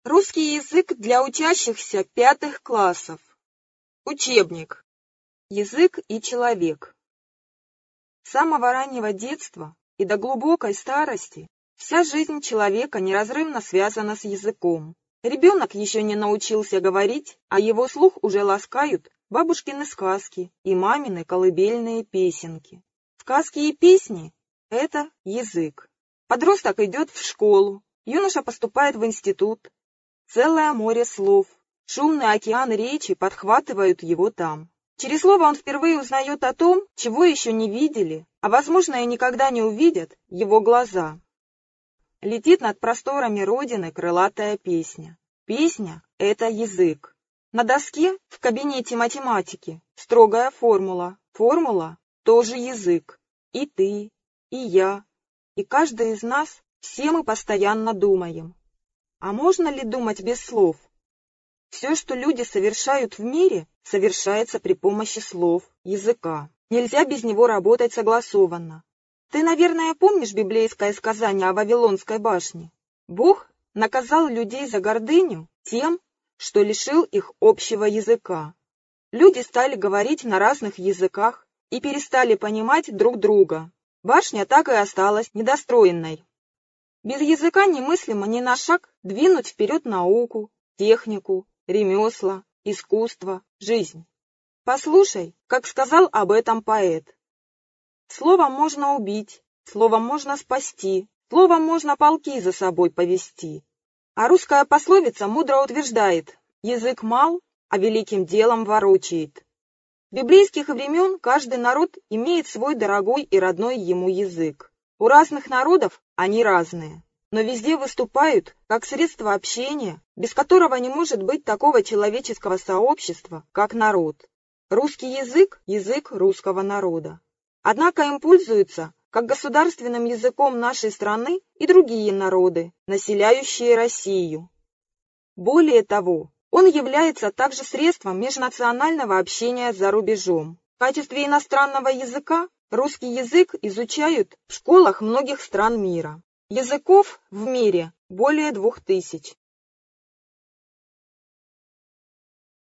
Русский язык для учащихся 5 классов. Учебник. Язык и человек. С самого раннего детства и до глубокой старости вся жизнь человека неразрывно связана с языком. Ребенок еще не научился говорить, а его слух уже ласкают бабушкины сказки и мамины колыбельные песенки. Сказки и песни – это язык. Подросток идет в школу, юноша поступает в институт. Целое море слов, шумный океан речи подхватывают его там. Через слово он впервые узнает о том, чего еще не видели, а, возможно, и никогда не увидят его глаза. Летит над просторами Родины крылатая песня. Песня — это язык. На доске в кабинете математики строгая формула. Формула — тоже язык. И ты, и я, и каждый из нас, все мы постоянно думаем. А можно ли думать без слов? Все, что люди совершают в мире, совершается при помощи слов, языка. Нельзя без него работать согласованно. Ты, наверное, помнишь библейское сказание о Вавилонской башне? Бог наказал людей за гордыню тем, что лишил их общего языка. Люди стали говорить на разных языках и перестали понимать друг друга. Башня так и осталась недостроенной. Без языка немыслимо ни на шаг двинуть вперед науку, технику, ремесла, искусство, жизнь. Послушай, как сказал об этом поэт. Словом можно убить, словом можно спасти, словом можно полки за собой повести. А русская пословица мудро утверждает: язык мал, а великим делом ворочает. С библейских времен каждый народ имеет свой дорогой и родной ему язык. У разных народов они разные, но везде выступают как средство общения, без которого не может быть такого человеческого сообщества, как народ. Русский язык – язык русского народа. Однако им пользуются как государственным языком нашей страны и другие народы, населяющие Россию. Более того, он является также средством межнационального общения за рубежом. В качестве иностранного языка русский язык изучают в школах многих стран мира. Языков в мире более 2000.